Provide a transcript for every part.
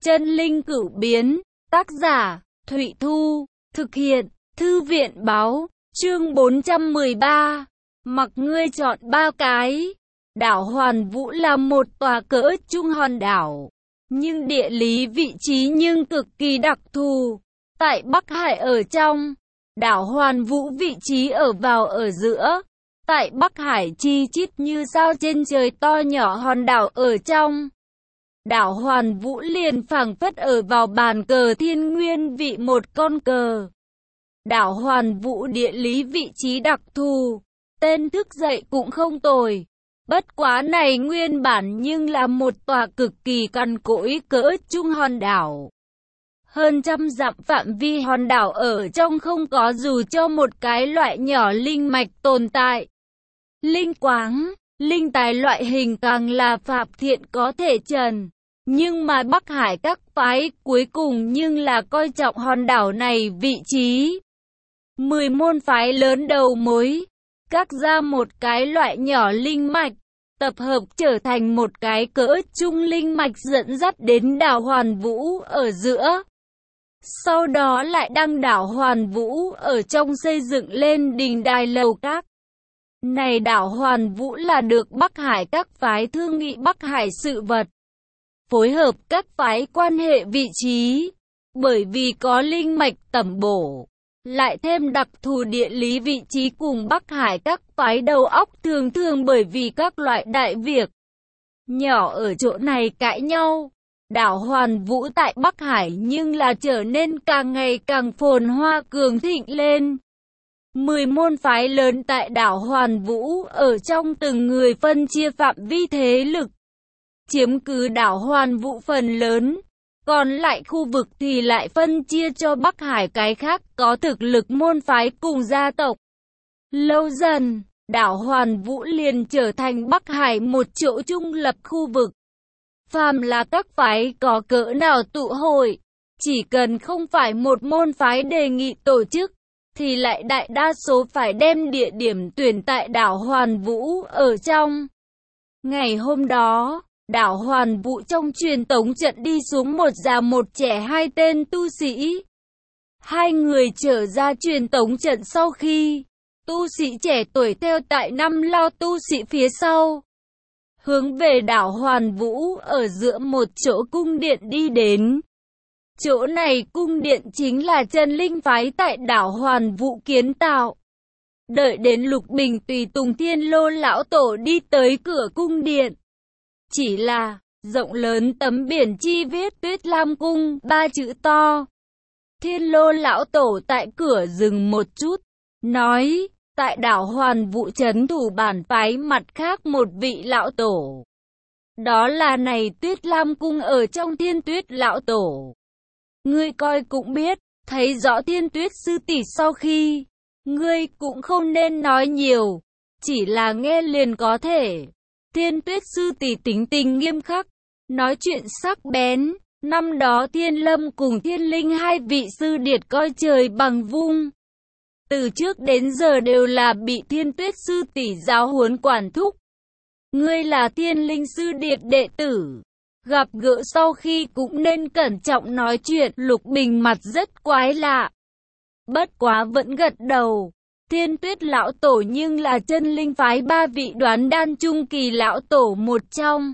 Chân linh cửu biến, tác giả, Thụy Thu, thực hiện, Thư viện báo, chương 413, mặc ngươi chọn ba cái. Đảo Hoàn Vũ là một tòa cỡ trung hòn đảo, nhưng địa lý vị trí nhưng cực kỳ đặc thù. Tại Bắc Hải ở trong, đảo Hoàn Vũ vị trí ở giữa. Tại Bắc Hải chi chít như sao trên trời to nhỏ hòn đảo ở trong. Đảo Hoàn Vũ liền phảng phất ở vào bàn cờ thiên nguyên vị một con cờ. Đảo Hoàn Vũ địa lý vị trí đặc thù, tên thức dậy cũng không tồi. Bất quá này nguyên bản nhưng là một tòa cực kỳ cằn cỗi cỡ trung hòn đảo. Hơn trăm dặm phạm vi hòn đảo ở trong không có dù cho một cái loại nhỏ linh mạch tồn tại. Linh quáng, linh tài loại hình càng là phạm thiện có thể trần. Nhưng mà Bắc Hải các phái cuối cùng nhưng là coi trọng hòn đảo này vị trí. 10 môn phái lớn đầu mối, cắt ra một cái loại nhỏ linh mạch, tập hợp trở thành một cái cỡ trung linh mạch dẫn dắt đến đảo Hoàn Vũ ở giữa. Sau đó lại đăng đảo Hoàn Vũ ở trong xây dựng lên đình đài lầu các. Này đảo Hoàn Vũ là được Bắc Hải các phái thương nghị Bắc Hải sự vật, phối hợp các phái quan hệ vị trí, bởi vì có linh mạch tẩm bổ, lại thêm đặc thù địa lý vị trí cùng Bắc Hải các phái đầu óc thường thường bởi vì các loại đại việc nhỏ ở chỗ này cãi nhau. Đảo Hoàn Vũ tại Bắc Hải nhưng là trở nên càng ngày càng phồn hoa cường thịnh lên. 10 môn phái lớn tại đảo Hoàn Vũ ở trong từng người phân chia phạm vi thế lực, chiếm cứ đảo Hoàn Vũ phần lớn, còn lại khu vực thì lại phân chia cho Bắc Hải cái khác có thực lực môn phái cùng gia tộc. Lâu dần, đảo Hoàn Vũ liền trở thành Bắc Hải một chỗ trung lập khu vực. Phàm là các phái có cỡ nào tụ hội, chỉ cần không phải một môn phái đề nghị tổ chức, thì lại đại đa số phải đem địa điểm tuyển tại đảo Hoàn Vũ ở trong. Ngày hôm đó, đảo Hoàn Vũ trong truyền tống trận đi xuống một già một trẻ hai tên tu sĩ. Hai người trở ra truyền tống trận sau khi, tu sĩ trẻ tuổi theo tại năm lao tu sĩ phía sau, hướng về đảo Hoàn Vũ ở giữa một chỗ cung điện đi đến. Chỗ này cung điện chính là chân linh phái tại đảo Hoàn Vũ kiến tạo. Đợi đến Lục Bình tùy tùng Thiên Lô lão tổ đi tới cửa cung điện, chỉ là rộng lớn tấm biển chi viết Tuyết Lam Cung 3 chữ to. Thiên Lô lão tổ tại cửa dừng một chút, nói, tại đảo Hoàn Vũ trấn thủ bản phái mặt khác một vị lão tổ. Đó là này Tuyết Lam Cung ở trong Thiên Tuyết lão tổ. Ngươi coi cũng biết, thấy rõ Thiên Tuyết sư tỷ sau khi, ngươi cũng không nên nói nhiều, chỉ là nghe liền có thể. Thiên Tuyết sư tỷ tính tình nghiêm khắc, nói chuyện sắc bén. Năm đó Thiên Lâm cùng Thiên Linh hai vị sư điệt coi trời bằng vung, từ trước đến giờ đều là bị Thiên Tuyết sư tỷ giáo huấn quản thúc. Ngươi là Thiên Linh sư điệt đệ tử, gặp gỡ sau khi cũng nên cẩn trọng nói chuyện. Lục Bình mặt rất quái lạ, bất quá vẫn gật đầu. Thiên Tuyết lão tổ nhưng là chân linh phái ba vị đoán đan trung kỳ lão tổ một trong,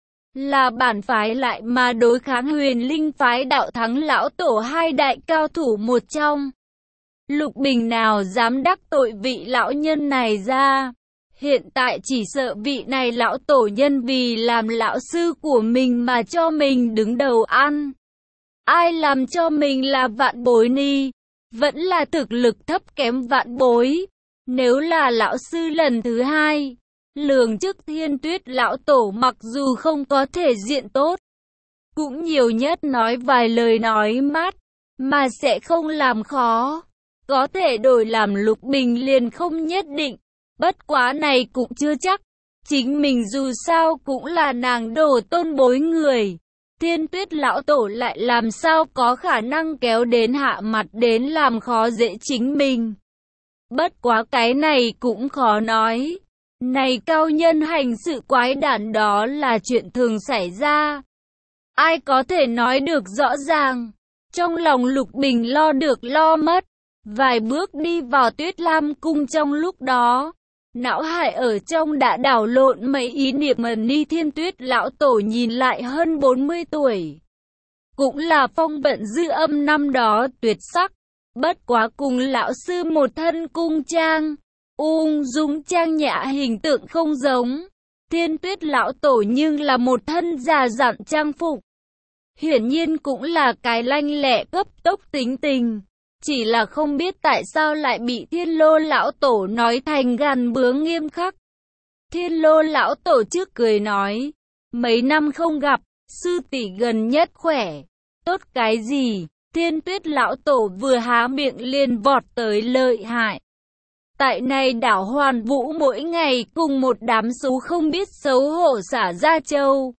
là bản phái lại mà đối kháng Huyền Linh phái đạo thắng lão tổ hai đại cao thủ một trong. Lục Bình nào dám đắc tội vị lão nhân này ra, hiện tại chỉ sợ vị này lão tổ nhân vì làm lão sư của mình mà cho mình đứng đầu ăn. Ai làm cho mình là vạn bối ni, vẫn là thực lực thấp kém vạn bối. Nếu là lão sư lần thứ hai, lường trước Thiên Tuyết lão tổ mặc dù không có thể diện tốt, cũng nhiều nhất nói vài lời nói mát, mà sẽ không làm khó. Có thể đổi làm Lục Bình liền không nhất định, bất quá này cũng chưa chắc. Chính mình dù sao cũng là nàng đồ tôn bối người, Thiên Tuyết lão tổ lại làm sao có khả năng kéo đến hạ mặt đến làm khó dễ chính mình. Bất quá cái này cũng khó nói. Này cao nhân hành sự quái đản đó là chuyện thường xảy ra. ai có thể nói được rõ ràng. Trong lòng Lục Bình lo được lo mất, vài bước đi vào Tuyết Lam Cung trong lúc đó. Não hải ở trong đã đảo lộn mấy ý niệm mà Ni Thiên Tuyết lão tổ nhìn lại hơn 40 tuổi. Cũng là phong vận dư âm năm đó tuyệt sắc, bất quá cùng lão sư một thân cung trang, ung dung trang nhã hình tượng không giống. Thiên Tuyết lão tổ nhưng là một thân già dặn trang phục. Hiển nhiên cũng là cái lanh lẹ cấp tốc tính tình. Chỉ là không biết tại sao lại bị Thiên Lô lão tổ nói thành gàn bướng nghiêm khắc. Thiên Lô lão tổ trước cười nói, mấy năm không gặp, sư tỷ gần nhất khỏe. Tốt cái gì? Thiên Tuyết lão tổ vừa há miệng liền vọt tới lợi hại. Tại này đảo Hoàn Vũ mỗi ngày cùng một đám xú không biết xấu hổ xả ra châu.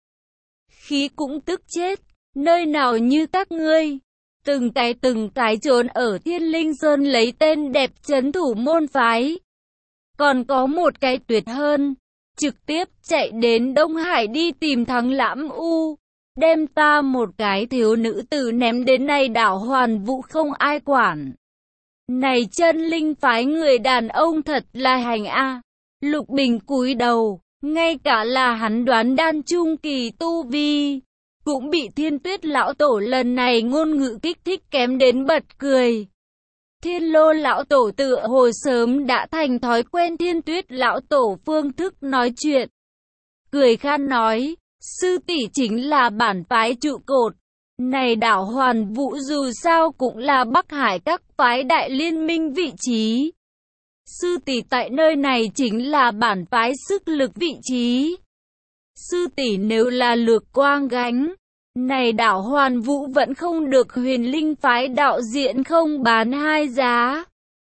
Khí cũng tức chết, nơi nào như các ngươi. Từng cái trốn ở Thiên Linh Sơn lấy tên đẹp trấn thủ môn phái. Còn có một cái tuyệt hơn, trực tiếp chạy đến Đông Hải đi tìm Thắng Lãm U. Đem ta một cái thiếu nữ tử ném đến này đảo Hoàn Vũ không ai quản. Này chân linh phái người đàn ông thật là hành a. Lục Bình cúi đầu, ngay cả là hắn đoán đan trung kỳ tu vi, cũng bị Thiên Tuyết lão tổ lần này ngôn ngữ kích thích kém đến bật cười. Thiên Lô lão tổ tựa hồ sớm đã thành thói quen Thiên Tuyết lão tổ phương thức nói chuyện. Cười khan nói, sư tỷ chính là bản phái trụ cột. Này đảo Hoàn Vũ dù sao cũng là Bắc Hải các phái đại liên minh vị trí. Sư tỷ tại nơi này chính là bản phái sức lực vị trí. Sư tỷ nếu là lược quang gánh, này đảo Hoàn Vũ vẫn không được Huyền Linh phái đạo diện không bán hai giá.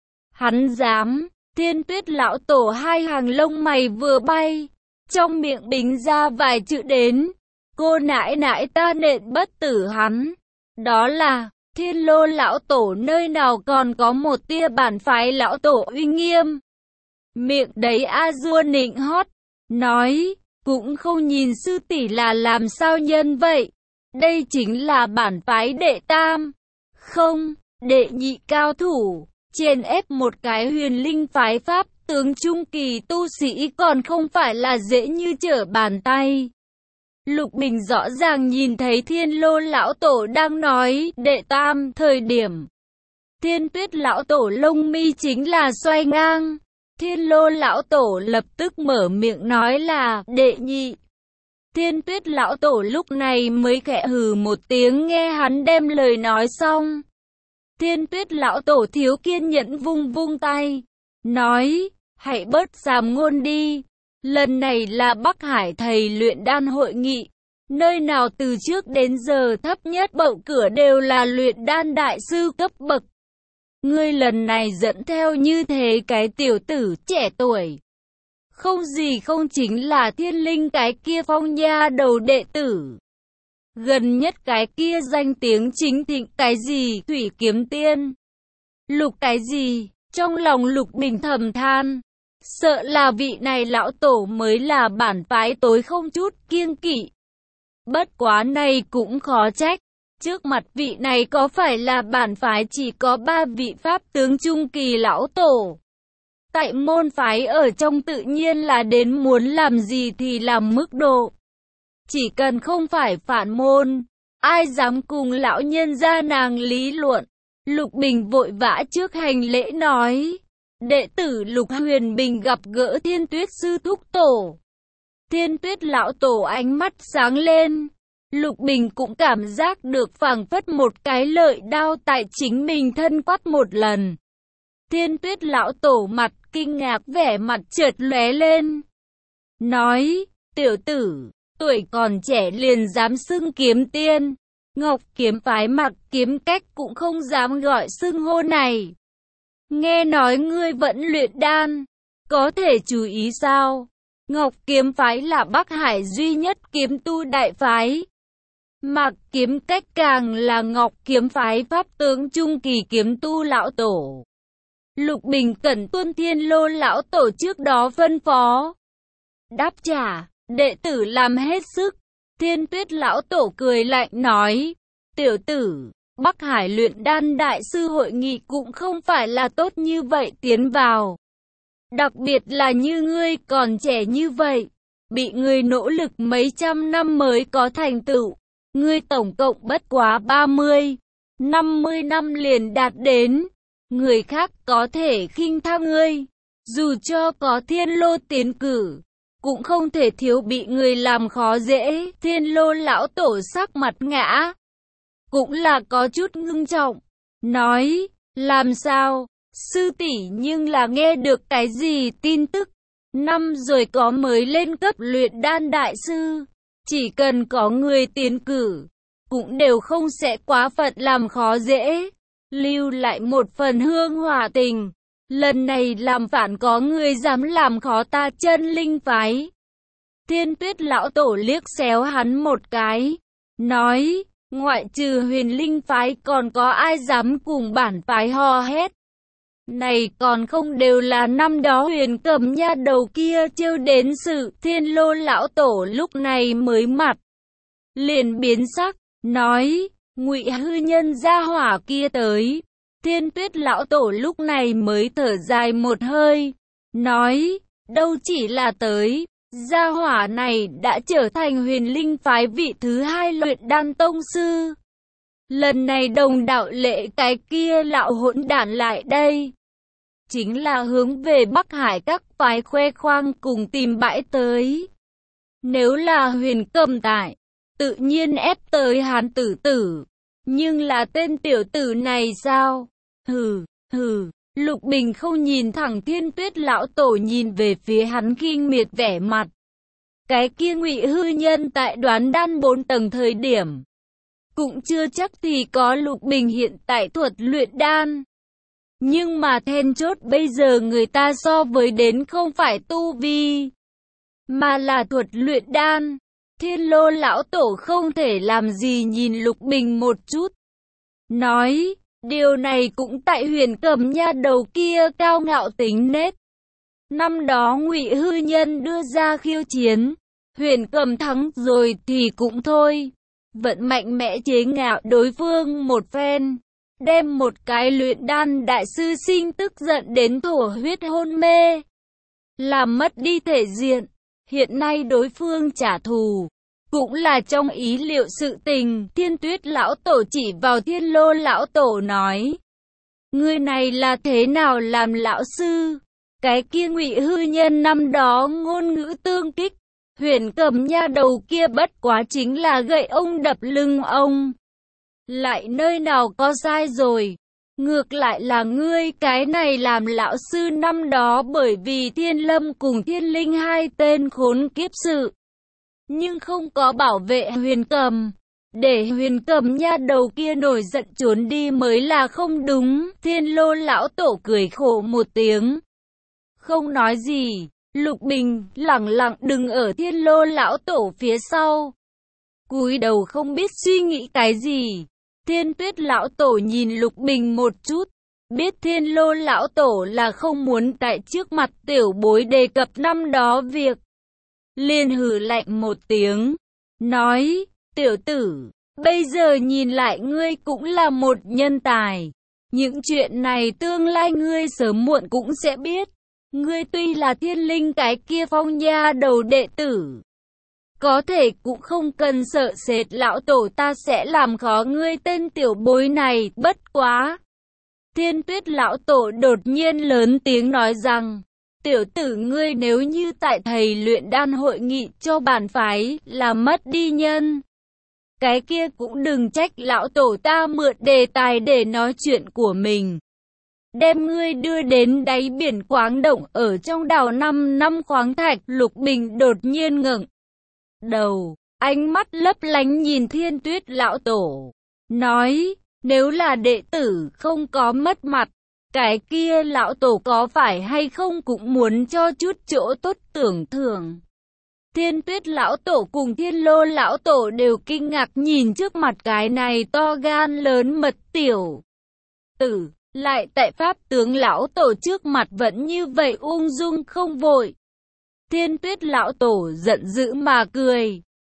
Hắn dám, Thiên Tuyết lão tổ hai hàng lông mày vừa bay, trong miệng bính ra vài chữ đến. Cô nãi nãi ta nện bất tử hắn. Đó là, Thiên Lô lão tổ nơi nào còn có một tia bản phái lão tổ uy nghiêm. Miệng đấy A-dua nịnh hót, nói, cũng không nhìn sư tỷ là làm sao nhân vậy. Đây chính là bản phái đệ tam, không, đệ nhị cao thủ, chèn ép một cái Huyền Linh phái pháp tướng trung kỳ tu sĩ còn không phải là dễ như trở bàn tay. Lục Bình rõ ràng nhìn thấy Thiên Lô lão tổ đang nói đệ tam thời điểm. Thiên Tuyết lão tổ lông mi chính là xoay ngang. Thiên Lô lão tổ lập tức mở miệng nói là đệ nhị. Thiên Tuyết lão tổ lúc này mới khẽ hừ một tiếng nghe hắn đem lời nói xong. Thiên Tuyết lão tổ thiếu kiên nhẫn vung vung tay, nói, hãy bớt giảm ngôn đi. Lần này là Bắc Hải thầy luyện đan hội nghị, nơi nào từ trước đến giờ thấp nhất bậu cửa đều là luyện đan đại sư cấp bậc. Ngươi lần này dẫn theo như thế cái tiểu tử trẻ tuổi, không gì không chính là Thiên Linh cái kia phong nha đầu đệ tử. Gần nhất cái kia danh tiếng chính thịnh cái gì Thủy Kiếm Tiên. Lục cái gì, trong lòng Lục Bình thầm than. Sợ là vị này lão tổ mới là bản phái tối không chút kiêng kỵ. Bất quá này cũng khó trách. Trước mặt vị này có phải là bản phái chỉ có 3 vị pháp tướng trung kỳ lão tổ. Tại môn phái ở trong tự nhiên là đến muốn làm gì thì làm mức độ. Chỉ cần không phải phản môn, ai dám cùng lão nhân gia nàng lý luận. Lục Bình vội vã trước hành lễ nói. Đệ tử Lục Huyền Bình gặp gỡ Thiên Tuyết sư thúc tổ. Thiên Tuyết lão tổ ánh mắt sáng lên. Lục Bình cũng cảm giác được phảng phất một cái lợi đao tại chính mình thân quát một lần. Thiên Tuyết lão tổ mặt kinh ngạc vẻ mặt chợt lóe lên. Nói, tiểu tử, tuổi còn trẻ liền dám xưng kiếm tiên. Ngọc kiếm phái Mặc Kiếm Cách cũng không dám gọi xưng hô này. Nghe nói ngươi vẫn luyện đan, có thể chú ý sao? Ngọc kiếm phái là Bắc Hải duy nhất kiếm tu đại phái. Mặc Kiếm Cách càng là Ngọc kiếm phái pháp tướng trung kỳ kiếm tu lão tổ. Lục Bình cẩn tuân Thiên Lô lão tổ trước đó phân phó. Đáp trả, đệ tử làm hết sức. Thiên Tuyết lão tổ cười lạnh nói, tiểu tử, Bắc Hải luyện đan đại sư hội nghị cũng không phải là tốt như vậy tiến vào. Đặc biệt là như ngươi còn trẻ như vậy, bị ngươi nỗ lực mấy trăm năm mới có thành tựu. Ngươi tổng cộng bất quá 30, 50 năm liền đạt đến. Người khác có thể khinh tha ngươi, dù cho có Thiên Lô tiến cử, cũng không thể thiếu bị người làm khó dễ. Thiên Lô lão tổ sắc mặt ngã, cũng là có chút ngưng trọng, nói, làm sao, sư tỷ nhưng là nghe được cái gì tin tức, năm rồi có mới lên cấp luyện đan đại sư, chỉ cần có người tiến cử, cũng đều không sẽ quá phận làm khó dễ, lưu lại một phần hương hòa tình, lần này làm phản có người dám làm khó ta chân linh phái. Thiên Tuyết lão tổ liếc xéo hắn một cái, nói, ngoại trừ Huyền Linh phái còn có ai dám cùng bản phái hò hét. Này còn không đều là năm đó Huyền Cầm nha đầu kia trêu đến sự. Thiên Lô lão tổ lúc này mới mặt liền biến sắc, nói, Ngụy hư nhân gia hỏa kia tới. Thiên Tuyết lão tổ lúc này mới thở dài một hơi, nói, đâu chỉ là tới, gia hỏa này đã trở thành Huyền Linh phái vị thứ 2 luyện đan tông sư. Lần này Đồng đạo lệ cái kia lão hỗn đản lại đây, chính là hướng về Bắc Hải các phái khoe khoang cùng tìm bãi tới. Nếu là Huyền Cầm tại, tự nhiên ép tới hắn tử tử. Nhưng là tên tiểu tử này sao? Hừ, Lục Bình không nhìn thẳng Thiên Tuyết lão tổ, nhìn về phía hắn khinh miệt vẻ mặt. Cái kia Ngụy hư nhân tại đoán đan 4 tầng thời điểm, cũng chưa chắc thì có Lục Bình hiện tại thuật luyện đan. Nhưng mà then chốt bây giờ người ta so với đến không phải tu vi, mà là thuật luyện đan. Thiên Lô lão tổ không thể làm gì nhìn Lục Bình một chút, nói, điều này cũng tại Huyền Cầm nha đầu kia cao ngạo tính nết. Năm đó Ngụy hư nhân đưa ra khiêu chiến, Huyền Cầm thắng rồi thì cũng thôi, vẫn mạnh mẽ chế ngạo đối phương một phen, đem một cái luyện đan đại sư sinh tức giận đến thổ huyết hôn mê, làm mất đi thể diện. Hiện nay đối phương trả thù, cũng là trong ý liệu sự tình. Thiên Tuyết lão tổ chỉ vào Thiên Lô lão tổ nói, người này là thế nào làm lão sư? Cái kia Ngụy hư nhân năm đó ngôn ngữ tương kích, Huyền Cầm nha đầu kia bất quá chính là gậy ông đập lưng ông. Lại nơi nào có sai rồi? Ngược lại là ngươi cái này làm lão sư năm đó bởi vì Thiên Lâm cùng Thiên Linh 2 tên khốn kiếp sự, nhưng không có bảo vệ Huyền Cầm, để Huyền Cầm nha đầu kia nổi giận trốn đi mới là không đúng. Thiên Lô lão tổ cười khổ một tiếng, không nói gì. Lục Bình lẳng lặng đứng ở Thiên Lô lão tổ phía sau, cúi đầu không biết suy nghĩ cái gì. Thiên Tuyết lão tổ nhìn Lục Bình một chút, biết Thiên Lô lão tổ là không muốn tại trước mặt tiểu bối đề cập năm đó việc, liền hừ lạnh một tiếng, nói, tiểu tử, bây giờ nhìn lại ngươi cũng là một nhân tài. Những chuyện này tương lai ngươi sớm muộn cũng sẽ biết. Ngươi tuy là Thiên Linh cái kia phong nha đầu đệ tử, có thể cũng không cần sợ sệt lão tổ ta sẽ làm khó ngươi tên tiểu bối này. Bất quá, Thiên Tuyết lão tổ đột nhiên lớn tiếng nói rằng, tiểu tử ngươi nếu như tại thầy luyện đan hội nghị cho bản phái là mất đi nhân, cái kia cũng đừng trách lão tổ ta mượn đề tài để nói chuyện của mình, đem ngươi đưa đến đáy biển khoáng động ở trong đào 5 năm khoáng thạch. Lục Bình đột nhiên ngẩng đầu, ánh mắt lấp lánh nhìn Thiên Tuyết lão tổ, nói, nếu là đệ tử không có mất mặt, cái kia lão tổ có phải hay không cũng muốn cho chút chỗ tốt tưởng thưởng. Thiên Tuyết lão tổ cùng Thiên Lô lão tổ đều kinh ngạc nhìn trước mặt cái này to gan lớn mật tiểu tử, lại tại pháp tướng lão tổ trước mặt vẫn như vậy ung dung không vội. Thiên Tuyết lão tổ giận dữ mà cười,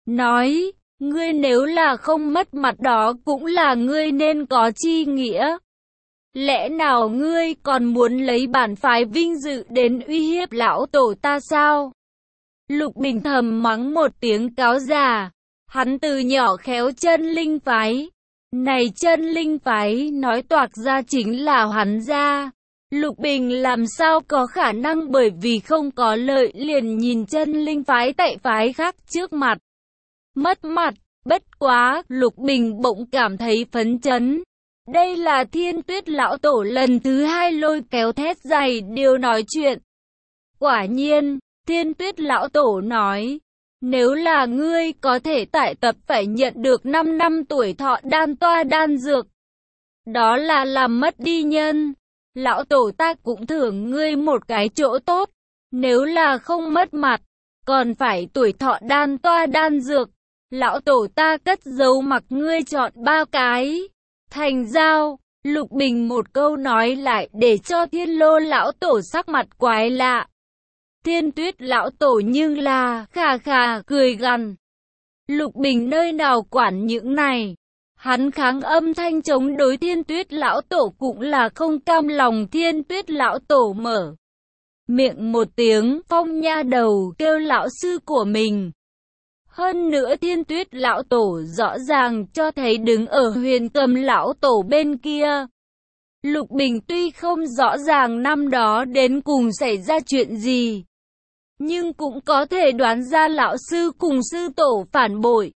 nói, ngươi nếu là không mất mặt đó cũng là ngươi nên có chi nghĩa. Lẽ nào ngươi còn muốn lấy bản phái vinh dự đến uy hiếp lão tổ ta sao? Lục Bình thầm mắng một tiếng cáo già. Hắn từ nhỏ khéo chân linh phái. Này chân linh phái nói toạc ra chính là hắn gia. Lục Bình làm sao có khả năng bởi vì không có lợi liền nhìn chân linh phái tại phái khác trước mặt. Mất mặt, bất quá, Lục Bình bỗng cảm thấy phấn chấn. Đây là Thiên Tuyết lão tổ lần thứ hai lôi kéo thét dày điều nói chuyện. Quả nhiên, Thiên Tuyết lão tổ nói, nếu là ngươi có thể tại tập phải nhận được 5 năm tuổi thọ đan toa đan dược. Đó là làm mất đi nhân. Lão tổ ta cũng thưởng ngươi một cái chỗ tốt. Nếu là không mất mặt, còn phải tuổi thọ đan toa đan dược. Lão tổ ta cất giấu mặc ngươi chọn 3 cái. Thành giao, Lục Bình một câu nói lại để cho Thiên Lô lão tổ sắc mặt quái lạ. Thiên Tuyết lão tổ nhưng là khà khà cười gằn. Lục Bình nơi nào quản những này. Hắn kháng âm thanh chống đối Thiên Tuyết lão tổ cũng là không cam lòng. Thiên Tuyết lão tổ mở miệng một tiếng, Phong nha đầu kêu lão sư của mình. Hơn nữa Thiên Tuyết lão tổ rõ ràng cho thấy đứng ở Huyền Cầm lão tổ bên kia. Lục Bình tuy không rõ ràng năm đó đến cùng xảy ra chuyện gì, nhưng cũng có thể đoán ra lão sư cùng sư tổ phản bội.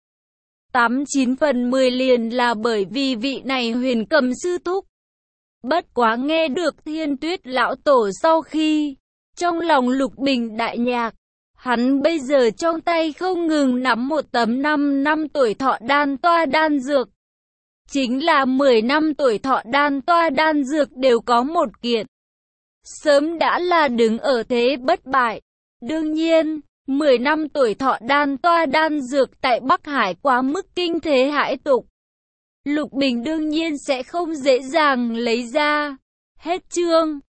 89 phần 10 liền là bởi vì vị này Huyền Cầm sư thúc. Bất quá nghe được Thiên Tuyết lão tổ sau khi, trong lòng Lục Bình đại nhạc. Hắn bây giờ trong tay không ngừng nắm một tấm 5 năm tuổi thọ đan toa đan dược. Chính là 10 năm tuổi thọ đan toa đan dược đều có một kiện. Sớm đã là đứng ở thế bất bại. Đương nhiên, 10 năm tuổi thọ đan toa đan dược tại Bắc Hải quá mức kinh thế hãi tục. Lục Bình đương nhiên sẽ không dễ dàng lấy ra. Hết chương.